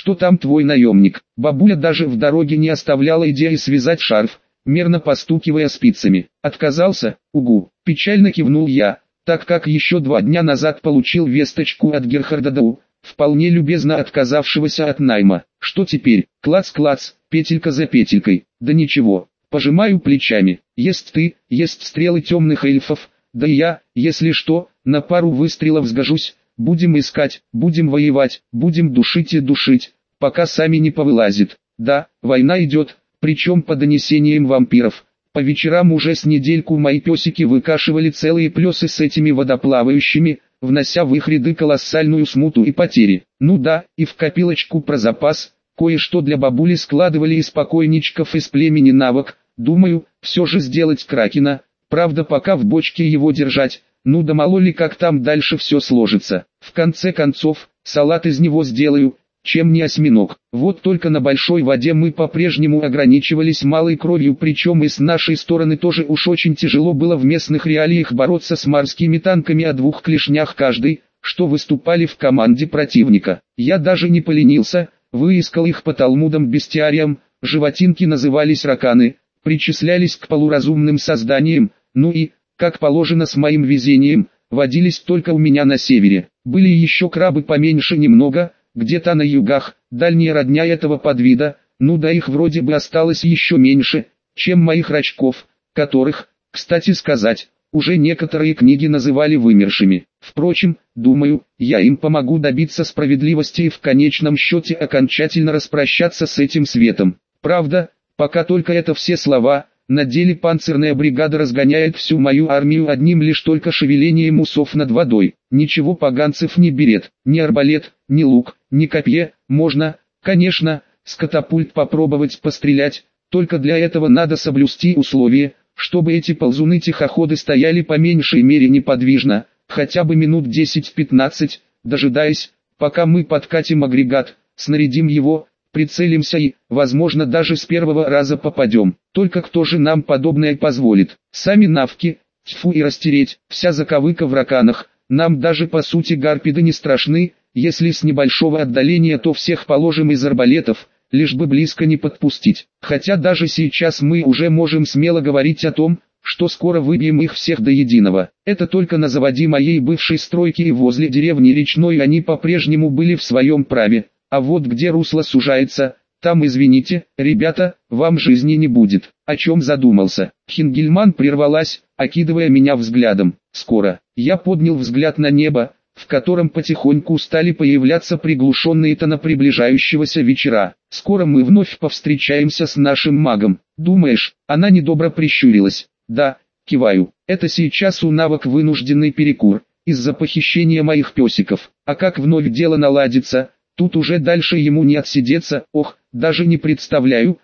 что там твой наемник? Бабуля даже в дороге не оставляла идеи связать шарф, мерно постукивая спицами. Отказался? Угу. Печально кивнул я, так как еще 2 дня назад получил весточку от Герхарда Дау, вполне любезно отказавшегося от найма. Что теперь? Клац-клац, петелька за петелькой. Да ничего, пожимаю плечами. Есть ты, есть стрелы темных эльфов, да и я, если что, на пару выстрелов сгожусь. Будем искать, будем воевать, будем душить и душить, пока сами не повылазит. Да, война идет, причем по донесениям вампиров. По вечерам уже с недельку мои песики выкашивали целые плесы с этими водоплавающими, внося в их ряды колоссальную смуту и потери. Ну да, и в копилочку про запас, кое-что для бабули складывали из покойничков из племени Навок. Думаю, все же сделать кракена, правда пока в бочке его держать. Ну да мало ли как там дальше все сложится. В конце концов, салат из него сделаю, чем не осьминог. Вот только на большой воде мы по-прежнему ограничивались малой кровью, причем и с нашей стороны тоже уж очень тяжело было в местных реалиях бороться с морскими танками о 2 клешнях каждый, что выступали в команде противника. Я даже не поленился, выискал их по талмудам-бестиариям, животинки назывались раканы, причислялись к полуразумным созданиям, ну и, как положено с моим везением, водились только у меня на севере. Были еще крабы поменьше немного, где-то на югах, дальняя родня этого подвида, ну да их вроде бы осталось еще меньше, чем моих рачков, которых, кстати сказать, уже некоторые книги называли вымершими. Впрочем, думаю, я им помогу добиться справедливости и в конечном счете окончательно распрощаться с этим светом. Правда, пока только это все слова. На деле панцирная бригада разгоняет всю мою армию одним лишь только шевелением усов над водой. Ничего поганцев не берет, ни арбалет, ни лук, ни копье. Можно, конечно, с катапульт попробовать пострелять, только для этого надо соблюсти условие, чтобы эти ползуны-тихоходы стояли по меньшей мере неподвижно, хотя бы минут 10-15, дожидаясь, пока мы подкатим агрегат, снарядим его, прицелимся и, возможно, даже с первого раза попадем. Только кто же нам подобное позволит? Сами навки, тьфу и растереть, вся заковыка в раканах. Нам даже по сути гарпиды не страшны, если с небольшого отдаления, то всех положим из арбалетов, лишь бы близко не подпустить. Хотя даже сейчас мы уже можем смело говорить о том, что скоро выбьем их всех до единого. Это только на заводе моей бывшей стройки и возле деревни Речной они по-прежнему были в своем праве. А вот где русло сужается, там, извините, ребята, вам жизни не будет. О чем задумался? Хингельман прервалась, окидывая меня взглядом. Скоро. Я поднял взгляд на небо, в котором потихоньку стали появляться приглушенные тона приближающегося вечера. Скоро мы вновь повстречаемся с нашим магом. Думаешь? Она недобро прищурилась. Да, киваю. Это сейчас у Навок вынужденный перекур, из-за похищения моих песиков. А как вновь дело наладится? Тут уже дальше ему не отсидеться, ох, даже не представляю,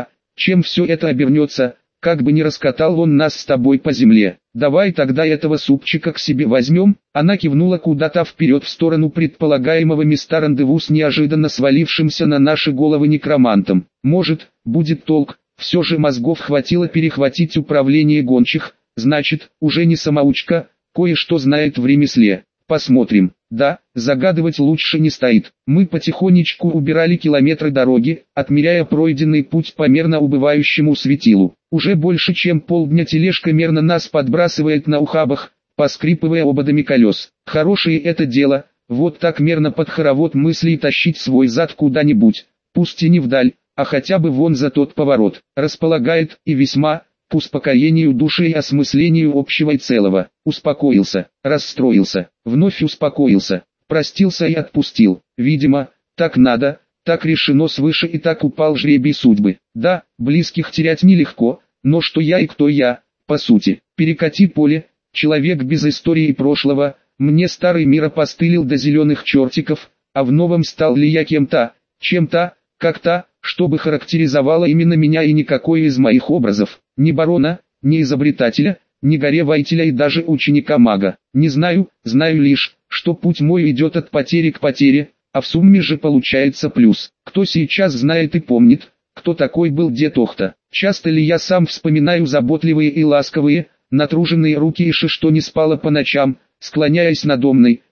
чем все это обернется, как бы ни раскатал он нас с тобой по земле. Давай тогда этого супчика к себе возьмем. Она кивнула куда-то вперед в сторону предполагаемого места рандеву с неожиданно свалившимся на наши головы некромантом. Может, будет толк, все же мозгов хватило перехватить управление гончих, значит, уже не самоучка, кое-что знает в ремесле. Посмотрим. Да, загадывать лучше не стоит. Мы потихонечку убирали километры дороги, отмеряя пройденный путь по мерно убывающему светилу. Уже больше чем полдня тележка мерно нас подбрасывает на ухабах, поскрипывая ободами колес. Хорошее это дело, вот так мерно под хоровод мыслей тащить свой зад куда-нибудь, пусть и не вдаль, а хотя бы вон за тот поворот. Располагает и весьма к успокоению души и осмыслению общего и целого. Успокоился, расстроился, вновь успокоился, простился и отпустил. Видимо, так надо, так решено свыше и так упал жребий судьбы. Да, близких терять нелегко, но что я и кто я, по сути. Перекати поле, человек без истории прошлого, мне старый мир опостылил до зеленых чертиков, а в новом стал ли я кем-то, чем-то, как-то, чтобы характеризовало именно меня и никакой из моих образов, ни барона, ни изобретателя, ни горевайтеля и даже ученика-мага. Не знаю, знаю лишь, что путь мой идет от потери к потере, а в сумме же получается плюс. Кто сейчас знает и помнит, кто такой был дед Охта? Часто ли я сам вспоминаю заботливые и ласковые, натруженные руки Иши, что не спала по ночам, склоняясь надо мной,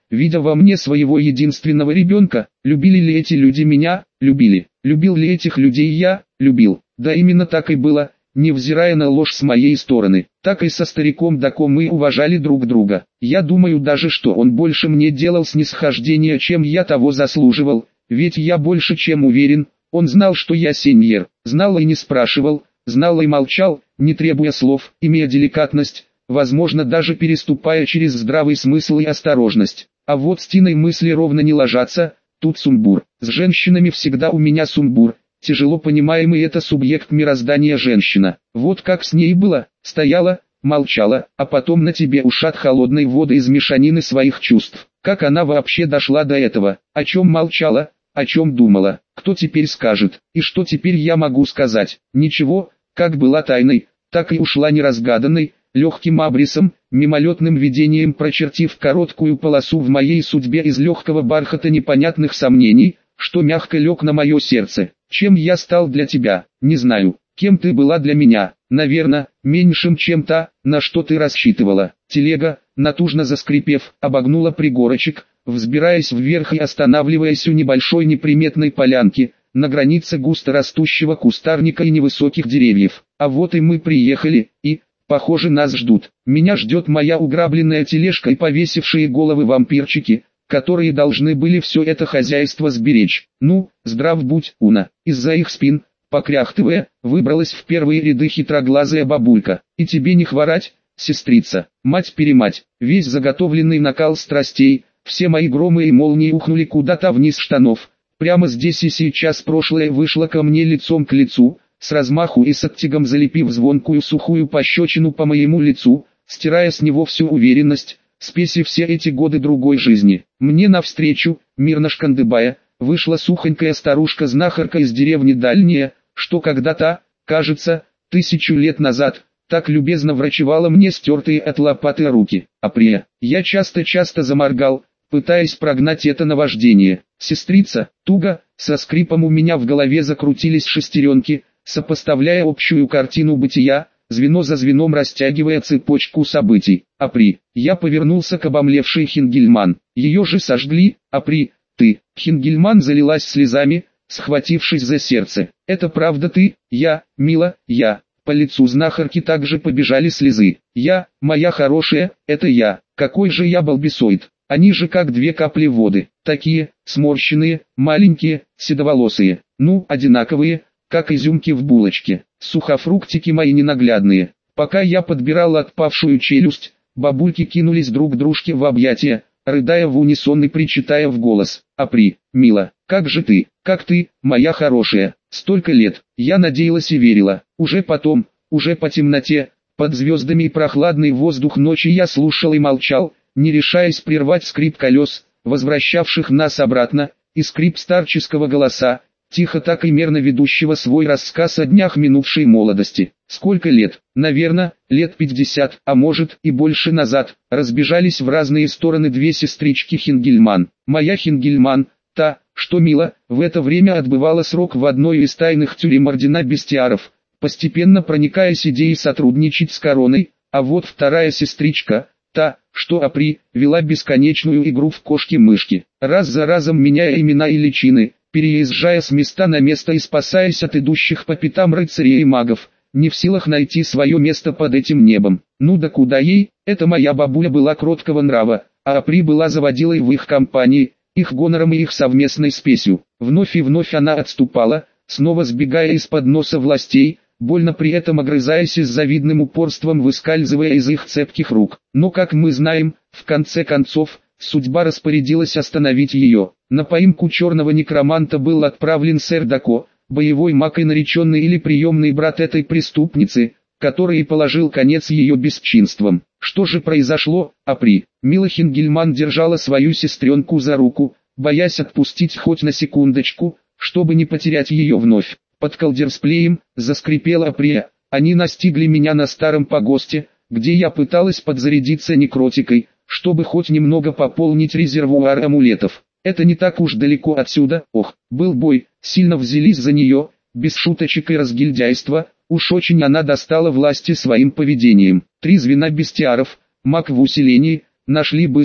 видя во мне своего единственного ребенка. Любили ли эти люди меня? Любили. Любил ли этих людей я? Любил. Да, именно так и было, невзирая на ложь с моей стороны. Так и со стариком Дако мы уважали друг друга. Я думаю даже, что он больше мне делал снисхождения, чем я того заслуживал, ведь я больше чем уверен, он знал, что я сеньор, знал и не спрашивал, знал и молчал, не требуя слов, имея деликатность, возможно даже переступая через здравый смысл и осторожность. А вот с Тиной мысли ровно не ложатся, тут сумбур. С женщинами всегда у меня сумбур, тяжело понимаемый это субъект мироздания женщина. Вот как с ней было, стояла, молчала, а потом на тебе ушат холодной воды из мешанины своих чувств. Как она вообще дошла до этого? О чем молчала? О чем думала? Кто теперь скажет? И что теперь я могу сказать? Ничего, как была тайной, так и ушла неразгаданной, легким абрисом, мимолетным видением прочертив короткую полосу в моей судьбе из легкого бархата непонятных сомнений, что мягко лег на мое сердце. Чем я стал для тебя, не знаю. Кем ты была для меня? Наверное, меньшим, чем та, на что ты рассчитывала. Телега, натужно заскрипев, обогнула пригорочек, взбираясь вверх и останавливаясь у небольшой неприметной полянки, на границе густо растущего кустарника и невысоких деревьев. А вот и мы приехали, и, похоже, нас ждут. Меня ждет моя уграбленная тележка и повесившие головы вампирчики, которые должны были все это хозяйство сберечь. Ну, здрав будь, Уна. Из-за их спин, покряхтывая, выбралась в первые ряды хитроглазая бабулька. И тебе не хворать, сестрица, мать-перемать. Весь заготовленный накал страстей, все мои громы и молнии ухнули куда-то вниз штанов. Прямо здесь и сейчас прошлое вышло ко мне лицом к лицу, с размаху и с оттягом залепив звонкую сухую пощечину по моему лицу, стирая с него всю уверенность, спеси все эти годы другой жизни. Мне навстречу, мирно шкандыбая, вышла сухонькая старушка-знахарка из деревни Дальняя, что когда-то, кажется, 1000 лет назад, так любезно врачевала мне стертые от лопаты руки. Априя, я часто-часто заморгал, пытаясь прогнать это наваждение. Сестрица, туго, со скрипом у меня в голове закрутились шестеренки, сопоставляя общую картину бытия, звено за звеном растягивая цепочку событий. Апри, я повернулся к обомлевшей Хингельман. Ее же сожгли, Апри, ты. Хингельман залилась слезами, схватившись за сердце. Это правда ты? Я, мила, я. По лицу знахарки также побежали слезы. Я, моя хорошая, это я. Какой же я балбесоид. Они же как 2 капли воды. Такие, сморщенные, маленькие, седоволосые. Ну, одинаковые, как изюмки в булочке. Сухофруктики мои ненаглядные. Пока я подбирал отпавшую челюсть, бабульки кинулись друг дружке в объятия, рыдая в унисон и причитая в голос. Апри, мила, как же ты, как ты, моя хорошая. Столько лет, я надеялась и верила. Уже потом, уже по темноте, под звездами и прохладный воздух ночи я слушал и молчал, не решаясь прервать скрип колес, возвращавших нас обратно, и скрип старческого голоса, тихо так и мерно ведущего свой рассказ о днях минувшей молодости. Сколько лет? Наверное, лет 50, а может и больше назад, разбежались в разные стороны 2 сестрички Хингельман. Моя Хингельман, та, что мило, в это время отбывала срок в одной из тайных тюрем ордена бестиаров, постепенно проникаясь идеей сотрудничать с короной, а вот вторая сестричка, та, что Апри, вела бесконечную игру в кошки-мышки, раз за разом меняя имена и личины, переезжая с места на место и спасаясь от идущих по пятам рыцарей и магов, не в силах найти свое место под этим небом. Ну да куда ей, эта моя бабуля была кроткого нрава, а Апри была заводилой в их компании, их гонором и их совместной спесью. Вновь и вновь она отступала, снова сбегая из-под носа властей, больно при этом огрызаясь и с завидным упорством выскальзывая из их цепких рук. Но как мы знаем, в конце концов, судьба распорядилась остановить ее. На поимку черного некроманта был отправлен сэр Дако, боевой маг и нареченный или приемный брат этой преступницы, который и положил конец ее бесчинствам. Что же произошло, Апри? Мила Хингельман держала свою сестренку за руку, боясь отпустить хоть на секундочку, чтобы не потерять ее вновь. Под колдерсплеем заскрипела Априя. Они настигли меня на старом погосте, где я пыталась подзарядиться некротикой, чтобы хоть немного пополнить резервуар амулетов. Это не так уж далеко отсюда. Ох, был бой, сильно взялись за нее, без шуточек и разгильдяйства, уж очень она достала власти своим поведением. 3 звена бестиаров, маг в усилении, нашли быстро,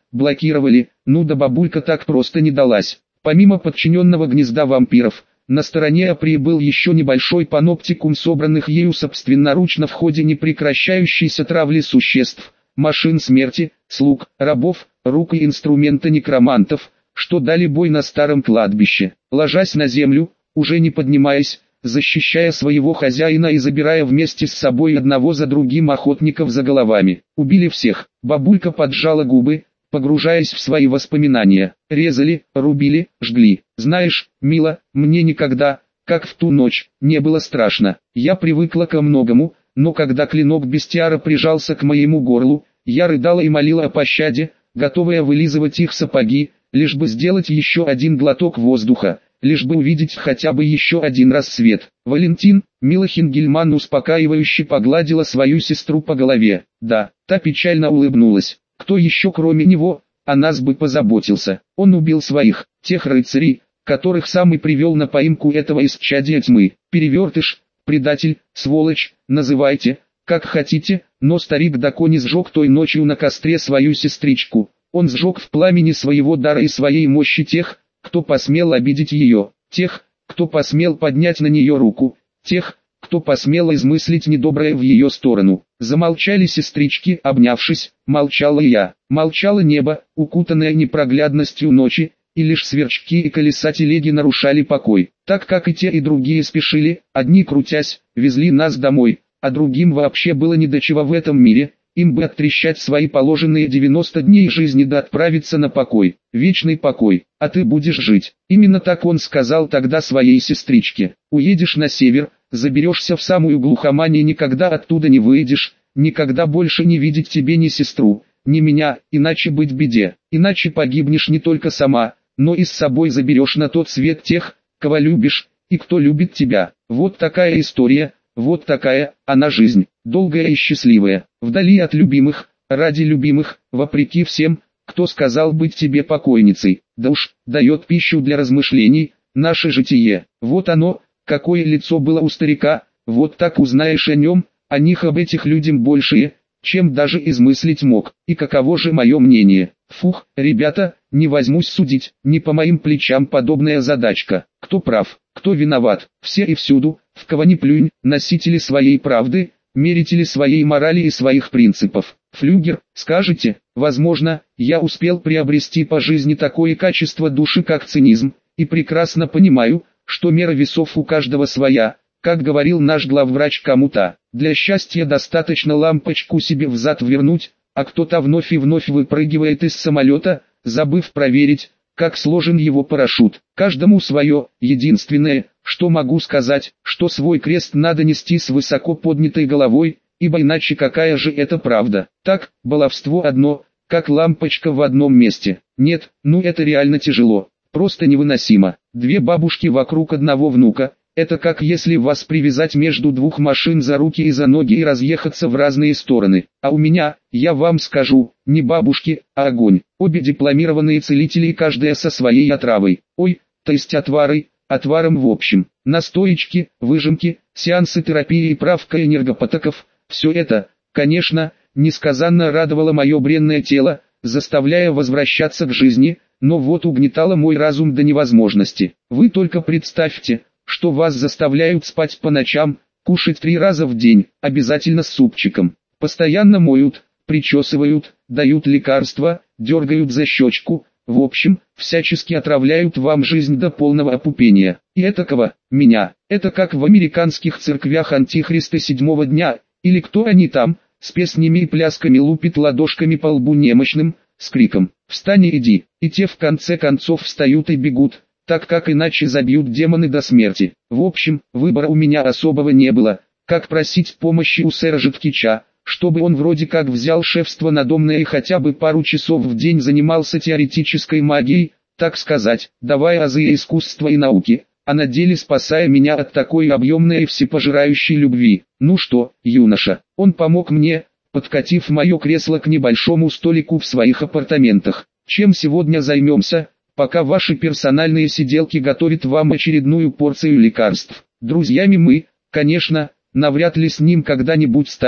блокировали, ну да бабулька так просто не далась. Помимо подчиненного гнезда вампиров, на стороне Априи был еще небольшой паноптикум собранных ею собственноручно в ходе непрекращающейся травли существ, машин смерти, слуг, рабов, рук и инструмента некромантов, что дали бой на старом кладбище. Ложась на землю, уже не поднимаясь, защищая своего хозяина и забирая вместе с собой одного за другим охотников за головами. Убили всех. Бабулька поджала губы, погружаясь в свои воспоминания. Резали, рубили, жгли. Знаешь, мила, мне никогда, как в ту ночь, не было страшно. Я привыкла ко многому, но когда клинок бестиара прижался к моему горлу, я рыдала и молила о пощаде, готовая вылизывать их сапоги, лишь бы сделать еще один глоток воздуха, лишь бы увидеть хотя бы еще один раз свет. Валентин, Мила Хингельман успокаивающе погладила свою сестру по голове. Да, та печально улыбнулась. Кто еще кроме него, о нас бы позаботился. Он убил своих, тех рыцарей, которых сам и привел на поимку этого исчадия тьмы. Перевертыш, предатель, сволочь, называйте, как хотите, но старик Дакони сжег той ночью на костре свою сестричку. Он сжег в пламени своего дара и своей мощи тех, кто посмел обидеть ее, тех, кто посмел поднять на нее руку, тех, кто посмел измыслить недоброе в ее сторону. Замолчали сестрички, обнявшись, молчала и я, молчало небо, укутанное непроглядностью ночи, и лишь сверчки и колеса телеги нарушали покой, так как и те и другие спешили, одни крутясь, везли нас домой, а другим вообще было не до чего в этом мире. Им бы оттрещать свои положенные 90 дней жизни да отправиться на покой, вечный покой, а ты будешь жить. Именно так он сказал тогда своей сестричке. Уедешь на север, заберешься в самую глухомань и никогда оттуда не выйдешь, никогда больше не видеть тебе ни сестру, ни меня, иначе быть беде, иначе погибнешь не только сама, но и с собой заберешь на тот свет тех, кого любишь, и кто любит тебя. Вот такая история. Вот такая она жизнь, долгая и счастливая, вдали от любимых, ради любимых, вопреки всем, кто сказал быть тебе покойницей. Да уж, дает пищу для размышлений, наше житие. Вот оно, какое лицо было у старика, вот так узнаешь о нем, о них об этих людям большее, чем даже измыслить мог. И каково же мое мнение? Фух, ребята, не возьмусь судить, не по моим плечам подобная задачка. Кто прав, кто виноват, все и всюду, в кого ни плюнь, носители своей правды, мерители своей морали и своих принципов. Флюгер, скажете, возможно, я успел приобрести по жизни такое качество души, как цинизм, и прекрасно понимаю, что мера весов у каждого своя, как говорил наш главврач кому-то. Для счастья достаточно лампочку себе взад вернуть, а кто-то вновь и вновь выпрыгивает из самолета, забыв проверить, как сложен его парашют. Каждому свое, единственное, что могу сказать, что свой крест надо нести с высоко поднятой головой, ибо иначе какая же это правда? Так, баловство одно, как лампочка в одном месте. Нет, ну это реально тяжело, просто невыносимо. Две бабушки вокруг одного внука. Это как если вас привязать между двух машин за руки и за ноги и разъехаться в разные стороны. А у меня, я вам скажу, не бабушки, а огонь. Обе дипломированные целители и каждая со своей отравой. Ой, то есть отваром в общем. Настоечки, выжимки, сеансы терапии и правка энергопотоков. Все это, конечно, несказанно радовало мое бренное тело, заставляя возвращаться к жизни, но вот угнетало мой разум до невозможности. Вы только представьте, что вас заставляют спать по ночам, кушать 3 раза в день, обязательно с супчиком. Постоянно моют, причесывают, дают лекарства, дергают за щечку, в общем, всячески отравляют вам жизнь до полного опупения. И этакого, меня, это как в американских церквях антихриста 7-го дня, или кто они там, с песнями и плясками лупит ладошками по лбу немощным, с криком «Встань и иди!» И те в конце концов встают и бегут, так как иначе забьют демоны до смерти. В общем, выбора у меня особого не было, как просить помощи у сэра Житкича, чтобы он вроде как взял шефство надомное и хотя бы пару часов в день занимался теоретической магией, так сказать, давая азы искусства и науки, а на деле спасая меня от такой объемной и всепожирающей любви. Ну что, юноша, он помог мне, подкатив мое кресло к небольшому столику в своих апартаментах. Чем сегодня займемся, пока ваши персональные сиделки готовят вам очередную порцию лекарств? Друзьями мы, конечно, навряд ли с ним когда-нибудь станем,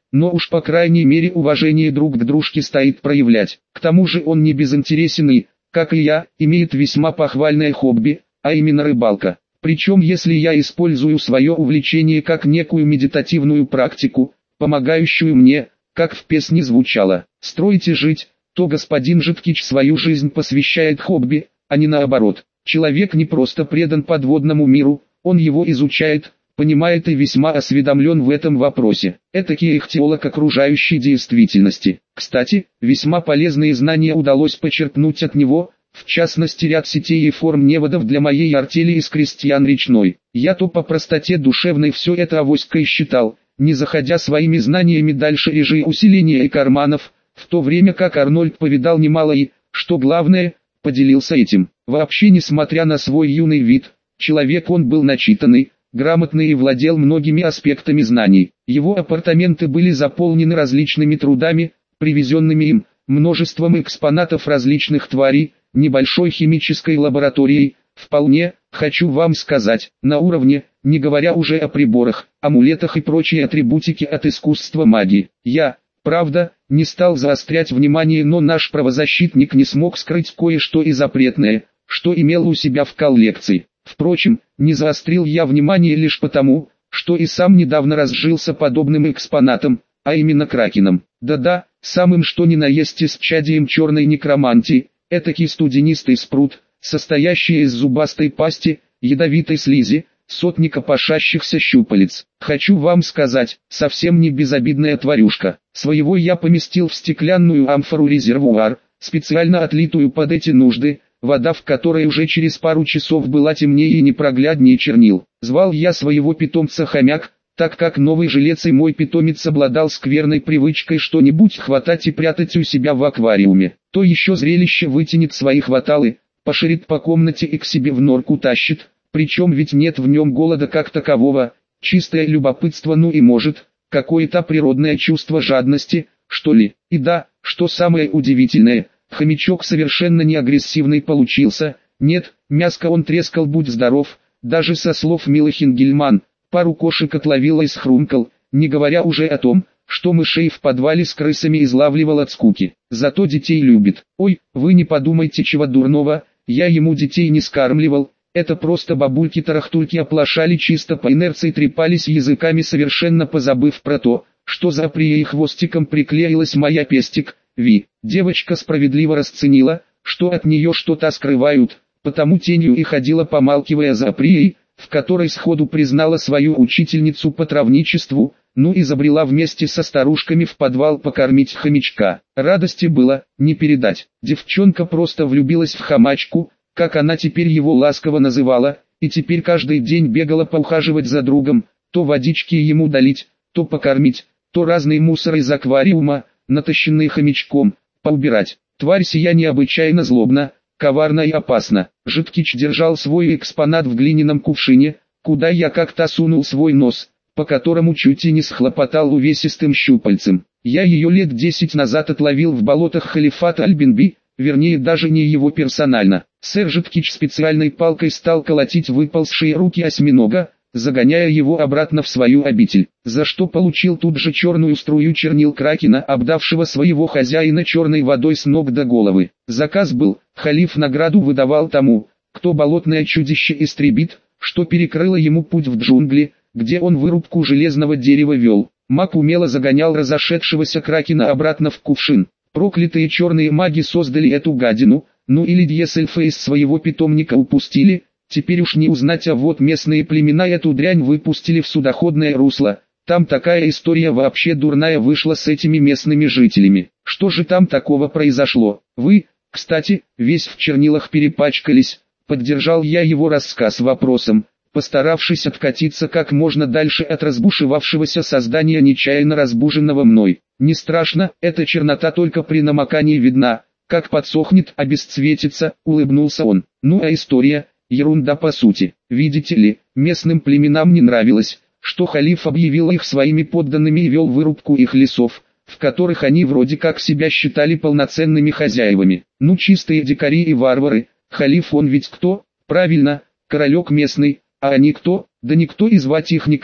но уж по крайней мере уважение друг к дружке стоит проявлять. К тому же он не безинтересен и, как и я, имеет весьма похвальное хобби, а именно рыбалка. Причем если я использую свое увлечение как некую медитативную практику, помогающую мне, как в песне звучало, строить и жить, то господин Житкич свою жизнь посвящает хобби, а не наоборот. Человек не просто предан подводному миру, он его изучает, понимает и весьма осведомлен в этом вопросе. Этакий ихтиолог окружающей действительности. Кстати, весьма полезные знания удалось почерпнуть от него, в частности ряд сетей и форм неводов для моей артели из крестьян речной. Я то по простоте душевной все это авоськой считал, не заходя своими знаниями дальше режи усиления и карманов, в то время как Арнольд повидал немало и, что главное, поделился этим. Вообще, несмотря на свой юный вид, человек он был начитанный, грамотный и владел многими аспектами знаний. Его апартаменты были заполнены различными трудами, привезенными им, множеством экспонатов различных тварей, небольшой химической лабораторией, вполне, хочу вам сказать, на уровне, не говоря уже о приборах, амулетах и прочей атрибутике от искусства магии. Я, правда, не стал заострять внимание, но наш правозащитник не смог скрыть кое-что и запретное, что имел у себя в коллекции. Впрочем, не заострил я внимание лишь потому, что и сам недавно разжился подобным экспонатом, а именно кракеном. Да-да, самым что ни на есть исчадием черной некромантии, этакий студенистый спрут, состоящий из зубастой пасти, ядовитой слизи, сотни копошащихся щупалец. Хочу вам сказать, совсем не безобидная тварюшка. Своего я поместил в стеклянную амфору-резервуар, специально отлитую под эти нужды, вода в которой уже через пару часов была темнее и непрогляднее чернил. Звал я своего питомца Хомяк, так как новый жилец и мой питомец обладал скверной привычкой что-нибудь хватать и прятать у себя в аквариуме. То еще зрелище вытянет свои хваталы, поширит по комнате и к себе в норку тащит, причем ведь нет в нем голода как такового, чистое любопытство, ну и может, какое-то природное чувство жадности, что ли. И да, что самое удивительное, хомячок совершенно не агрессивный получился, нет, мяско он трескал будь здоров, даже со слов Милы Хингельман, пару кошек отловил и схрумкал, не говоря уже о том, что мышей в подвале с крысами излавливал от скуки. Зато детей любит. Ой, вы не подумайте чего дурного, я ему детей не скармливал, это просто бабульки-тарахтульки оплошали, чисто по инерции трепались языками, совершенно позабыв про то, что за прией хвостиком приклеилась моя пестик, Ви. Девочка справедливо расценила, что от нее что-то скрывают, потому тенью и ходила, помалкивая за прией, в которой сходу признала свою учительницу по травничеству, ну и забрела вместе со старушками в подвал покормить хомячка. Радости было не передать. Девчонка просто влюбилась в хомячку, как она теперь его ласково называла, и теперь каждый день бегала поухаживать за другом, то водички ему долить, то покормить, то разный мусор из аквариума, натащенный хомячком, поубирать. Тварь сия необычайно злобна, коварна и опасна. Житкич держал свой экспонат в глиняном кувшине, куда я как-то сунул свой нос, по которому чуть и не схлопотал увесистым щупальцем. Я ее лет 10 назад отловил в болотах халифата Аль-Бинби, вернее даже не его персонально. Сэр Житкич специальной палкой стал колотить выползшие руки осьминога, загоняя его обратно в свою обитель, за что получил тут же черную струю чернил кракена, обдавшего своего хозяина черной водой с ног до головы. Заказ был, халиф награду выдавал тому, кто болотное чудище истребит, что перекрыло ему путь в джунгли, где он вырубку железного дерева вел. Маг умело загонял разошедшегося кракена обратно в кувшин. Проклятые черные маги создали эту гадину, ну или Дьесельфа из своего питомника упустили, теперь уж не узнать, а вот местные племена эту дрянь выпустили в судоходное русло. Там такая история вообще дурная вышла с этими местными жителями. Что же там такого произошло? Вы, кстати, весь в чернилах перепачкались, поддержал я его рассказ вопросом, постаравшись откатиться как можно дальше от разбушевавшегося создания, нечаянно разбуженного мной. Не страшно, эта чернота только при намокании видна, как подсохнет, обесцветится, улыбнулся он. Ну а история, ерунда по сути. Видите ли, местным племенам не нравилось, что халиф объявил их своими подданными и вел вырубку их лесов, в которых они вроде как себя считали полноценными хозяевами. Ну чистые дикари и варвары, халиф он ведь кто? Правильно, королек местный, а они кто? Да никто, и звать их никак,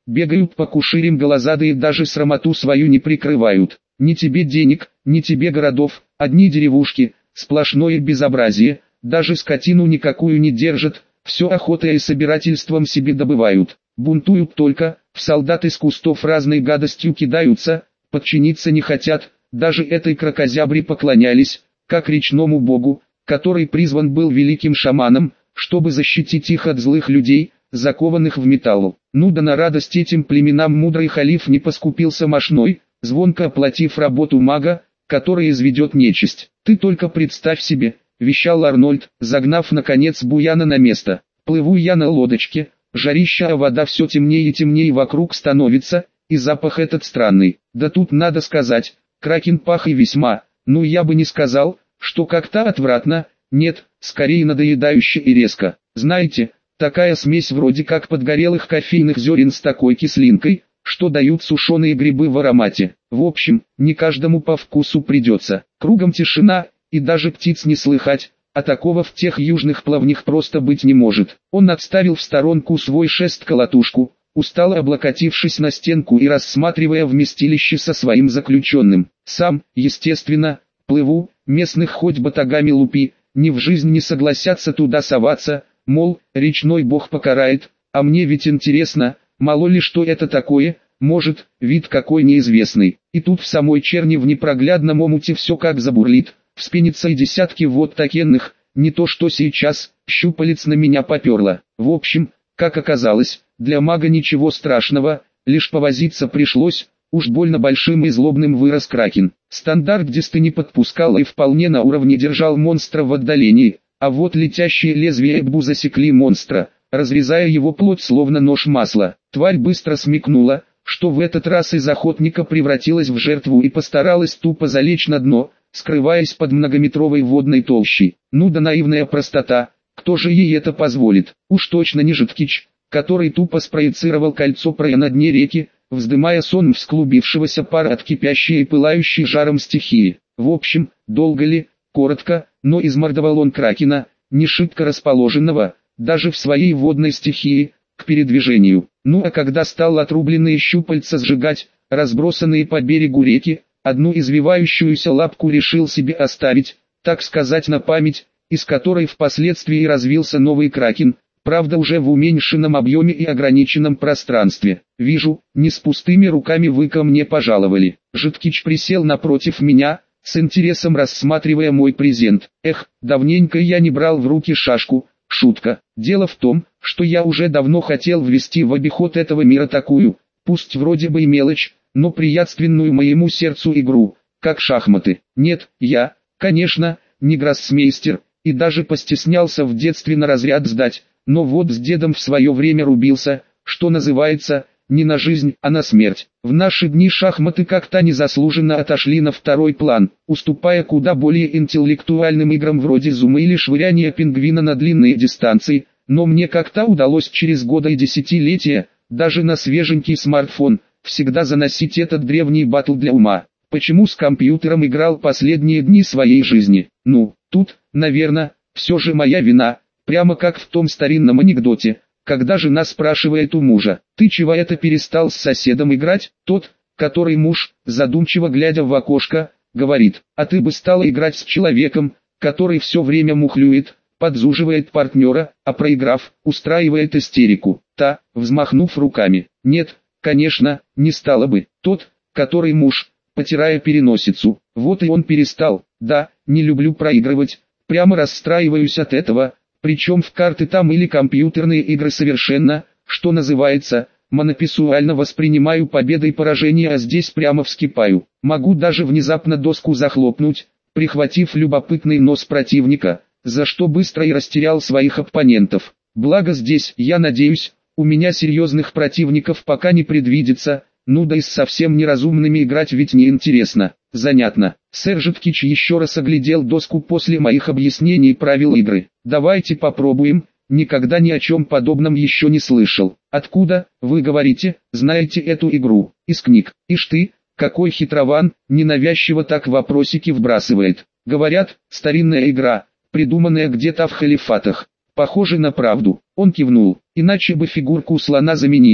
бегают по куширям голозадые, даже срамоту свою не прикрывают. Ни тебе денег, ни тебе городов, одни деревушки, сплошное безобразие, даже скотину никакую не держат, все охотой и собирательством себе добывают. Бунтуют только, в солдат из кустов разной гадостью кидаются, подчиниться не хотят, даже этой кракозябре поклонялись, как речному богу, который призван был великим шаманом, чтобы защитить их от злых людей, закованных в металл. Ну да на радость этим племенам мудрый халиф не поскупился мошной, звонко оплатив работу мага, который изведет нечисть. «Ты только представь себе», — вещал Арнольд, загнав наконец Буяна на место. «Плыву я на лодочке, жарища, а вода все темнее и темнее вокруг становится, и запах этот странный. Да тут надо сказать, кракен пах и весьма, ну я бы не сказал, что как-то отвратно, нет, скорее надоедающе и резко. Знаете, такая смесь вроде как подгорелых кофейных зерен с такой кислинкой, что дают сушеные грибы в аромате. В общем, не каждому по вкусу придется. Кругом тишина, и даже птиц не слыхать, а такого в тех южных плавнях просто быть не может». Он отставил в сторонку свой шест-колотушку, устало облокотившись на стенку и рассматривая вместилище со своим заключенным. «Сам, естественно, плыву, местных хоть батагами лупи, ни в жизнь не согласятся туда соваться, мол, речной бог покарает, а мне ведь интересно, мало ли что это такое, может, вид какой неизвестный». И тут в самой черни в непроглядном омуте все как забурлит, вспенится и десятки вот такенных, не то что сейчас, щупалец на меня поперло. В общем, как оказалось, для мага ничего страшного, лишь повозиться пришлось, уж больно большим и злобным вырос кракен. Стандарт Дисты не подпускал и вполне на уровне держал монстра в отдалении, а вот летящие лезвия Эббу засекли монстра, разрезая его плоть словно нож масла. Тварь быстро смекнула, что в этот раз из охотника превратилась в жертву и постаралась тупо залечь на дно, скрываясь под многометровой водной толщей. Ну да наивная простота, кто же ей это позволит? Уж точно не Житкич, который тупо спроецировал кольцо прая на дне реки, вздымая сон всклубившегося пара от кипящей и пылающей жаром стихии. В общем, долго ли, коротко, но измордовал он кракена, не шибко расположенного, даже в своей водной стихии, к передвижению. Ну а когда стал отрубленные щупальца сжигать, разбросанные по берегу реки, одну извивающуюся лапку решил себе оставить, так сказать на память, из которой впоследствии развился новый кракен, правда уже в уменьшенном объеме и ограниченном пространстве. «Вижу, не с пустыми руками вы ко мне пожаловали». Житкич присел напротив меня, с интересом рассматривая мой презент. «Эх, давненько я не брал в руки шашку». Шутка. Дело в том, что я уже давно хотел ввести в обиход этого мира такую, пусть вроде бы и мелочь, но приятственную моему сердцу игру, как шахматы. Нет, я, конечно, не гроссмейстер, и даже постеснялся в детстве на разряд сдать, но вот с дедом в свое время рубился, что называется, не на жизнь, а на смерть. В наши дни шахматы как-то незаслуженно отошли на второй план, уступая куда более интеллектуальным играм вроде зума или швыряния пингвина на длинные дистанции, но мне как-то удалось через годы и десятилетия, даже на свеженький смартфон, всегда заносить этот древний батл для ума. Почему с компьютером играл последние дни своей жизни? Ну, тут, наверное, все же моя вина, прямо как в том старинном анекдоте, когда жена спрашивает у мужа: «Ты чего это перестал с соседом играть?» Тот, который муж, задумчиво глядя в окошко, говорит: «А ты бы стала играть с человеком, который все время мухлюет, подзуживает партнера, а проиграв, устраивает истерику». Та, взмахнув руками: «Нет, конечно, не стала бы». Тот, который муж, потирая переносицу: «Вот и он перестал. Да, не люблю проигрывать, прямо расстраиваюсь от этого, причем в карты там или компьютерные игры совершенно, что называется, монописуально воспринимаю победы и поражения, а здесь прямо вскипаю. Могу даже внезапно доску захлопнуть, прихватив любопытный нос противника, за что быстро и растерял своих оппонентов. Благо здесь, я надеюсь, у меня серьезных противников пока не предвидится, ну да и с совсем неразумными играть ведь неинтересно». «Занятно». Сэр Житкич еще раз оглядел доску после моих объяснений правил игры. «Давайте попробуем, никогда ни о чем подобном еще не слышал». «Откуда, вы говорите, знаете эту игру?» «Из книг». «Ишь ты, какой хитрован, ненавязчиво так вопросики вбрасывает». «Говорят, старинная игра, придуманная где-то в халифатах. Похоже на правду». Он кивнул. «Иначе бы фигурку слона заменили,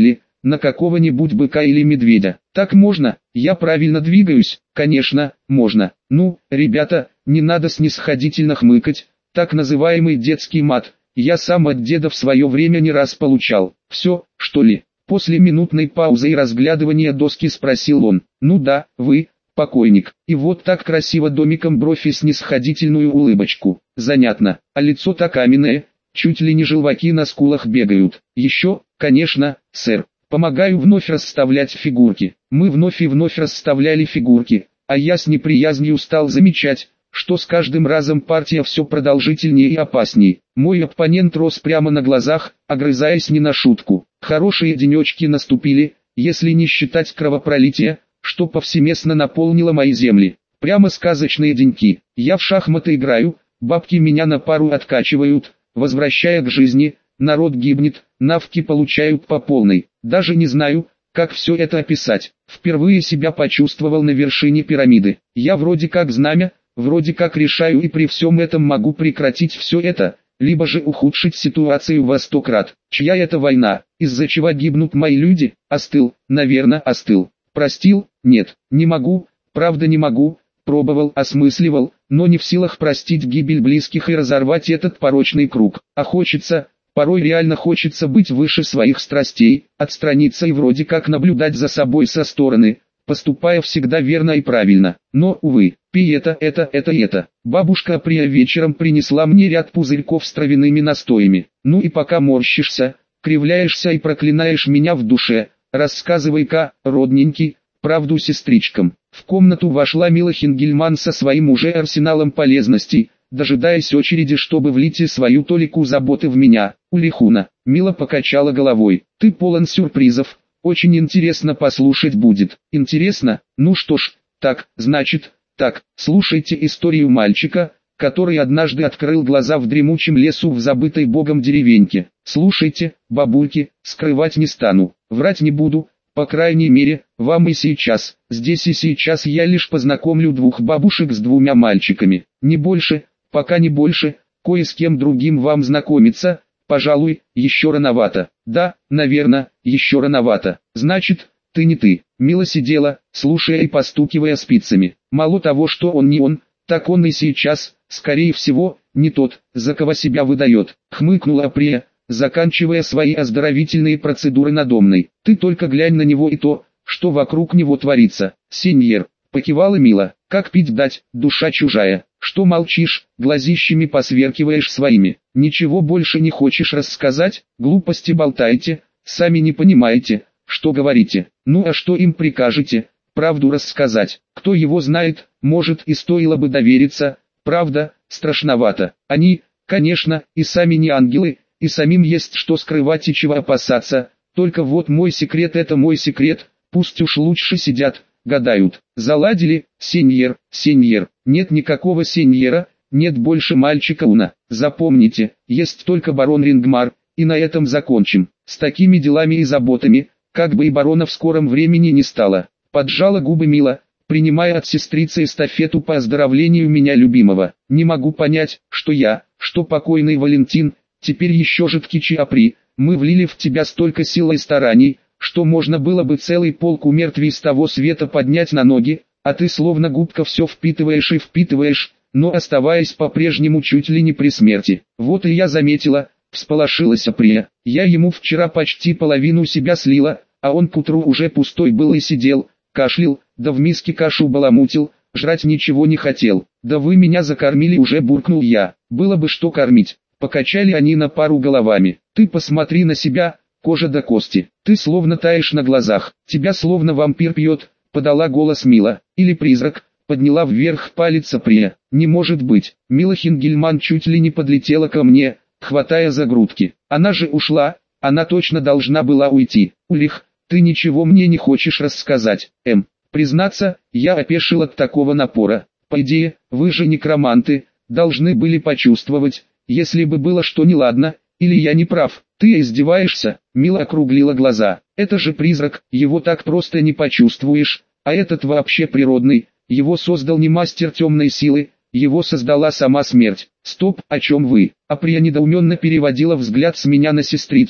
на какого-нибудь быка или медведя. Так можно? Я правильно двигаюсь? Конечно, можно. Ну, ребята, не надо снисходительно хмыкать, так называемый детский мат. Я сам от деда в свое время не раз получал. Все, что ли? После минутной паузы и разглядывания доски спросил он. Ну да, вы, покойник. И вот так красиво домиком бровь и снисходительную улыбочку. Занятно. А лицо-то каменное, чуть ли не желваки на скулах бегают. Еще, конечно, сэр. Помогаю вновь расставлять фигурки. Мы вновь и вновь расставляли фигурки, а я с неприязнью стал замечать, что с каждым разом партия все продолжительнее и опасней. Мой оппонент рос прямо на глазах, огрызаясь не на шутку. Хорошие денечки наступили, если не считать кровопролития, что повсеместно наполнило мои земли. Прямо сказочные деньки. Я в шахматы играю, бабки меня на пару откачивают, возвращая к жизни, народ гибнет, навки получают по полной. Даже не знаю, как все это описать. Впервые себя почувствовал на вершине пирамиды. Я вроде как знамя, вроде как решаю и при всем этом могу прекратить все это, либо же ухудшить ситуацию во 100 крат. Чья это война, из-за чего гибнут мои люди? Остыл, наверное, остыл. Простил? Нет, не могу, правда не могу. Пробовал, осмысливал, но не в силах простить гибель близких и разорвать этот порочный круг. А хочется, порой реально хочется быть выше своих страстей, отстраниться и вроде как наблюдать за собой со стороны, поступая всегда верно и правильно. Но, увы, пей это. Бабушка Априя вечером принесла мне ряд пузырьков с травяными настоями. Ну и пока морщишься, кривляешься и проклинаешь меня в душе, рассказывай-ка, родненький, правду сестричкам. В комнату вошла Мила Хингельман со своим уже арсеналом полезностей, дожидаясь очереди, чтобы влить и свою толику заботы в меня. Улихуна. Мила покачала головой. Ты полон сюрпризов. Очень интересно послушать будет. Интересно? Ну что ж, так, значит, так, слушайте историю мальчика, который однажды открыл глаза в дремучем лесу в забытой богом деревеньке. Слушайте, бабульки, скрывать не стану, врать не буду, по крайней мере, вам и сейчас. Здесь и сейчас я лишь познакомлю двух бабушек с двумя мальчиками. Не больше, пока не больше, кое с кем другим вам знакомиться, пожалуй, еще рановато. Да, наверное, еще рановато. Значит, ты не ты. Мила сидела, слушая и постукивая спицами. Мало того, что он не он, так он и сейчас, скорее всего, не тот, за кого себя выдает. Хмыкнула Априя, заканчивая свои оздоровительные процедуры надомной. Ты только глянь на него и то, что вокруг него творится. Сеньор, покивала Мила, как пить дать, душа чужая. Что молчишь, глазищами посверкиваешь своими. Ничего больше не хочешь рассказать, глупости болтаете, сами не понимаете, что говорите. Ну а что им прикажете? Правду рассказать. Кто его знает, может и стоило бы довериться. Правда, страшновато. Они, конечно, и сами не ангелы, и самим есть что скрывать и чего опасаться. Только вот мой секрет — это мой секрет, пусть уж лучше сидят, гадают. Заладили, сеньор, нет никакого сеньора, нет больше мальчика Уна. Запомните, есть только барон Рингмар, и на этом закончим. С такими делами и заботами, как бы и барона в скором времени не стало. Поджала губы Мила, принимая от сестрицы эстафету по оздоровлению меня любимого. Не могу понять, что покойный Валентин, теперь еще жидкий Апри, мы влили в тебя столько сил и стараний, что можно было бы целый полк умертвий с того света поднять на ноги, а ты словно губка все впитываешь и впитываешь, но оставаясь по-прежнему чуть ли не при смерти. Вот и я заметила, всполошилась Априя. Я ему вчера почти половину себя слила, а он к утру уже пустой был и сидел, кашлял, да в миске кашу баламутил, жрать ничего не хотел. Да вы меня закормили уже, буркнул я. Было бы что кормить. Покачали они на пару головами. Ты посмотри на себя, кожа до кости. Ты словно таешь на глазах. Тебя словно вампир пьет, подала голос Мила. Или призрак, подняла вверх палец Априя. Не может быть. Мила Хингельман чуть ли не подлетела ко мне, хватая за грудки. Она же ушла, она точно должна была уйти. Улих, ты ничего мне не хочешь рассказать. Признаться, я опешил от такого напора. По идее, вы же некроманты, должны были почувствовать, если бы было что неладно, или я не прав. Ты издеваешься? Мила округлила глаза. Это же призрак, его так просто не почувствуешь, а этот вообще природный, его создал не мастер темной силы, его создала сама смерть. Стоп, о чем вы? Априя недоуменно переводила взгляд с меня на сестрицу,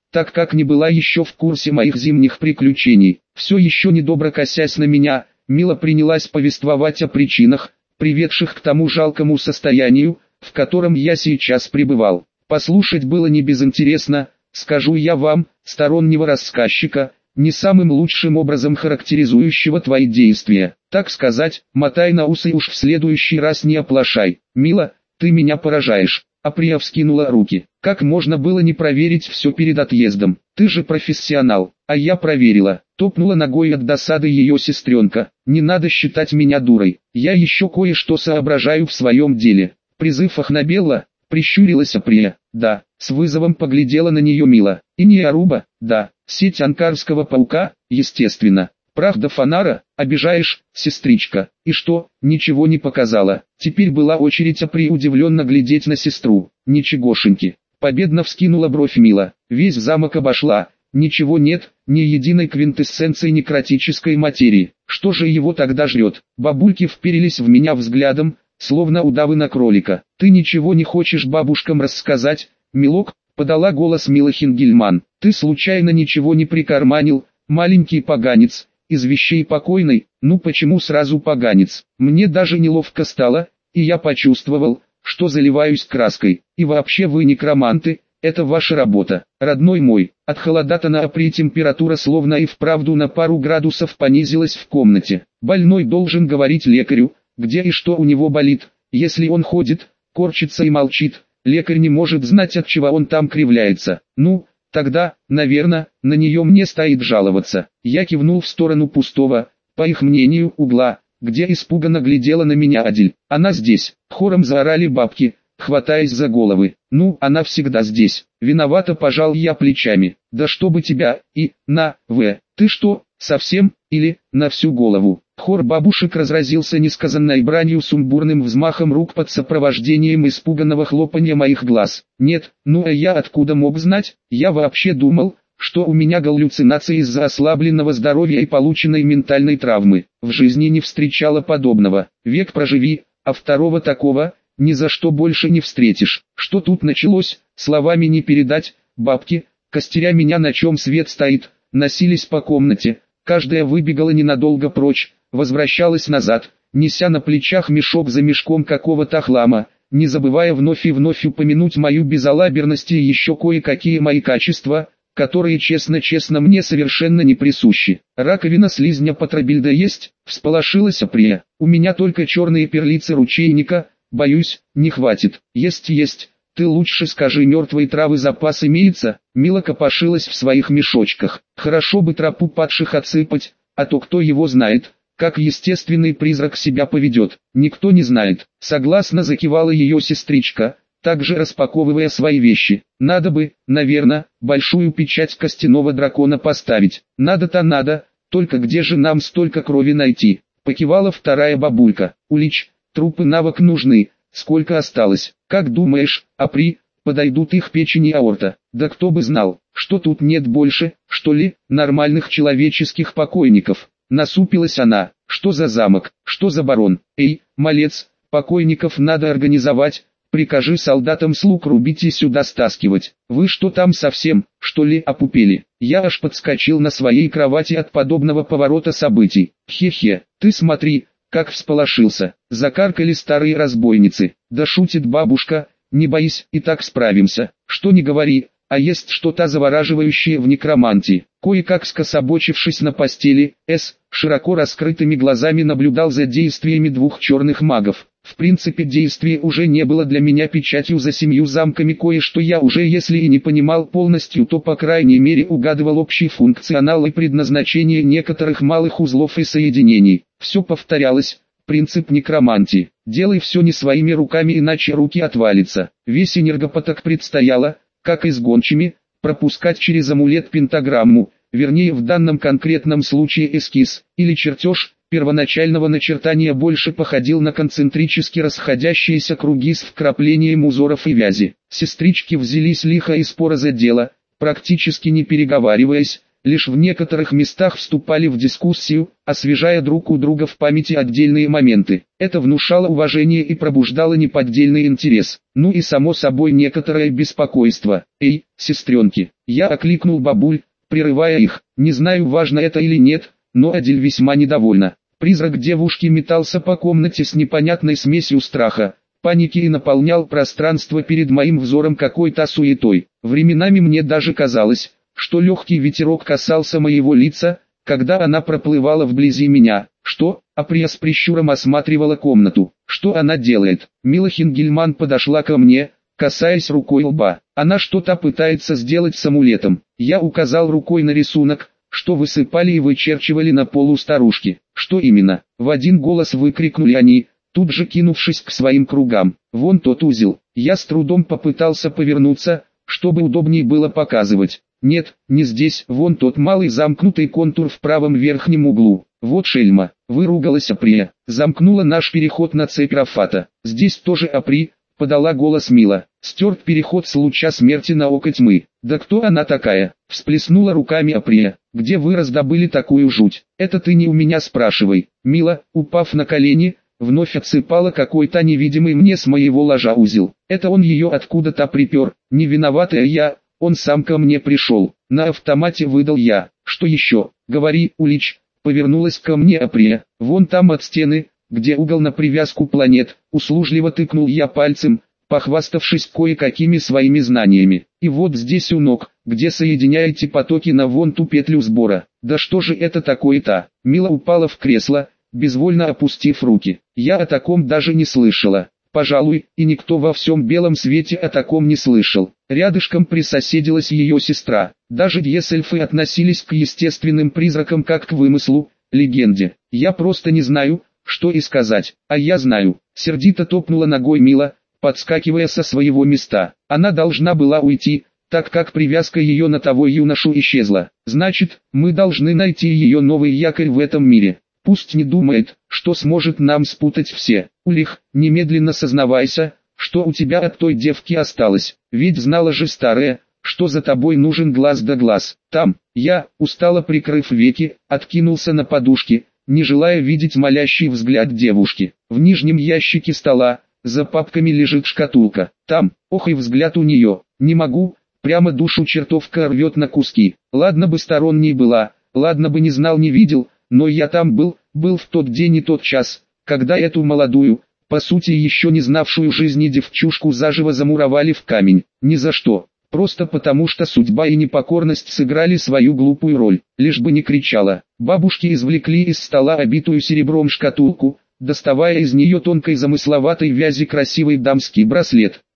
так как не была еще в курсе моих зимних приключений. Все еще недобро косясь на меня, Мила принялась повествовать о причинах, приведших к тому жалкому состоянию, в котором я сейчас пребывал. Послушать было не безинтересно, скажу я вам, стороннего рассказчика, не самым лучшим образом характеризующего твои действия. Так сказать, мотай на усы, уж в следующий раз не оплошай. Мила, ты меня поражаешь. Априя вскинула руки. Как можно было не проверить все перед отъездом? Ты же профессионал. А я проверила. Топнула ногой от досады ее сестренка. Не надо считать меня дурой. Я еще кое-что соображаю в своем деле. Призыв Ахнабелла, прищурилась Априя. Да, с вызовом поглядела на нее Мила. И не Аруба, да, сеть анкарского паука, естественно. Прах до фонара, обижаешь, сестричка. И что, ничего не показала. Теперь была очередь Априи удивленно глядеть на сестру. Ничегошеньки. Победно вскинула бровь Мила. Весь замок обошла. Ничего нет, ни единой квинтэссенции некротической материи. Что же его тогда жрет? Бабульки вперились в меня взглядом, словно удавы на кролика. Ты ничего не хочешь бабушкам рассказать, милок? Подала голос Мила Хингельман. Ты случайно ничего не прикарманил, маленький поганец? Из вещей покойной, ну почему сразу поганец? Мне даже неловко стало, и я почувствовал, что заливаюсь краской. И вообще вы некроманты, это ваша работа. Родной мой, от холода-то на Априи температура словно и вправду на пару градусов понизилась в комнате. Больной должен говорить лекарю, где и что у него болит. Если он ходит, корчится и молчит, лекарь не может знать, от чего он там кривляется. Ну, тогда, наверное, на нее мне стоит жаловаться. Я кивнул в сторону пустого, по их мнению, угла, где испуганно глядела на меня Адель. Она здесь. Хором заорали бабки, хватаясь за головы. Ну, она всегда здесь. Виновато пожал я плечами. Да чтобы тебя, и, на, ты что, совсем, или, на всю голову? Хор бабушек разразился несказанной бранью сумбурным взмахом рук под сопровождением испуганного хлопанья моих глаз. Нет, ну а я откуда мог знать? Я вообще думал, что у меня галлюцинации из-за ослабленного здоровья и полученной ментальной травмы. В жизни не встречала подобного. Век проживи, а второго такого ни за что больше не встретишь. Что тут началось, словами не передать. Бабки, костеря меня, на чем свет стоит, носились по комнате. Каждая выбегала ненадолго прочь, возвращалась назад, неся на плечах мешок за мешком какого-то хлама, не забывая вновь и вновь упомянуть мою безалаберность и еще кое-какие мои качества, которые честно-честно мне совершенно не присущи. Раковина слизня Патрабильда есть? Всполошилась Априя. У меня только черные перлицы ручейника, боюсь, не хватит. Есть. Ты лучше скажи, мертвые травы запас имеется? Мила копошилась в своих мешочках. Хорошо бы тропу падших отсыпать, а то кто его знает, как естественный призрак себя поведет. Никто не знает. Согласно закивала ее сестричка, также распаковывая свои вещи. Надо бы, наверное, большую печать костяного дракона поставить. Надо-то надо, только где же нам столько крови найти? Покивала вторая бабулька. Улич, трупы навык нужны. Сколько осталось? Как думаешь, Апри, подойдут их печень и аорта? Да кто бы знал, что тут нет больше, что ли, нормальных человеческих покойников. Насупилась она. Что за замок, что за барон? Эй, малец, покойников надо организовать. Прикажи солдатам слуг рубить и сюда стаскивать. Вы что там совсем, что ли, опупели? Я аж подскочил на своей кровати от подобного поворота событий. Хе-хе, ты смотри, как всполошился. Закаркали старые разбойницы. Да шутит бабушка, не боись, и так справимся. Что не говори, а есть что-то завораживающее в некромантии. Кое-как скособочившись на постели, широко раскрытыми глазами наблюдал за действиями двух черных магов. В принципе, действие уже не было для меня печатью за 7 замками, кое-что я уже, если и не понимал полностью, то по крайней мере угадывал общий функционал и предназначение некоторых малых узлов и соединений. Все повторялось. Принцип некромантии. Делай все не своими руками, иначе руки отвалятся. Весь энергопоток предстояло, как и с гончими, пропускать через амулет пентаграмму, вернее в данном конкретном случае эскиз, или чертеж. Первоначального начертания больше походил на концентрически расходящиеся круги с вкраплением узоров и вязи. Сестрички взялись лихо и споро за дело, практически не переговариваясь, лишь в некоторых местах вступали в дискуссию, освежая друг у друга в памяти отдельные моменты. Это внушало уважение и пробуждало неподдельный интерес, ну и само собой некоторое беспокойство. «Эй, сестренки!» Я окликнул бабуль, прерывая их. Не знаю, важно это или нет, но Адель весьма недовольна. Призрак девушки метался по комнате с непонятной смесью страха, паники и наполнял пространство перед моим взором какой-то суетой. Временами мне даже казалось, что легкий ветерок касался моего лица, когда она проплывала вблизи меня. Что? Априя с прищуром осматривала комнату. Что она делает? Мила Хингельман подошла ко мне, касаясь рукой лба. Она что-то пытается сделать с амулетом. Я указал рукой на рисунок, что высыпали и вычерчивали на полу старушки. Что именно? В один голос выкрикнули они, тут же кинувшись к своим кругам. Вон тот узел. Я с трудом попытался повернуться, чтобы удобнее было показывать. Нет, не здесь, вон тот малый замкнутый контур в правом верхнем углу. Вот шельма, выругалась Априя. Замкнула наш переход на цепь Рафата. Здесь тоже Апри, подала голос Мила. Стерт переход с луча смерти на око тьмы. Да кто она такая? Всплеснула руками Априя. Где вы раздобыли такую жуть? Это ты не у меня спрашивай. Мила, упав на колени, вновь отсыпала какой-то невидимый мне с моего ложа узел. Это он ее откуда-то припер. Не виноватая я, он сам ко мне пришел. На автомате выдал я. Что еще? Говори, Улич. Повернулась ко мне Априя. Вон там от стены, где угол на привязку планет, услужливо тыкнул я пальцем, похваставшись кое-какими своими знаниями. И вот здесь у ног, где соединяете потоки на вон ту петлю сбора. Да что же это такое-то? Мила упала в кресло, безвольно опустив руки. Я о таком даже не слышала. Пожалуй, и никто во всем белом свете о таком не слышал. Рядышком присоседилась ее сестра. Даже дьесельфы относились к естественным призракам как к вымыслу, легенде. Я просто не знаю, что и сказать. А я знаю. Сердито топнула ногой Мила, подскакивая со своего места. Она должна была уйти, так как привязка ее на того юношу исчезла. Значит, мы должны найти ее новый якорь в этом мире. Пусть не думает, что сможет нам спутать все. Улих, немедленно сознавайся, что у тебя от той девки осталось. Ведь знала же старая, что за тобой нужен глаз да глаз. Там, я, устало прикрыв веки, откинулся на подушки, не желая видеть молящий взгляд девушки. В нижнем ящике стола, за папками лежит шкатулка. Там, ох и взгляд у нее, не могу, прямо душу чертовка рвет на куски. Ладно бы сторонней была, ладно бы не знал не видел, но я там был в тот день и тот час, когда эту молодую, по сути еще не знавшую жизни девчушку заживо замуровали в камень. Ни за что, просто потому что судьба и непокорность сыграли свою глупую роль. Лишь бы не кричала. Бабушки извлекли из стола обитую серебром шкатулку, доставая из нее тонкой замысловатой вязи красивый дамский браслет.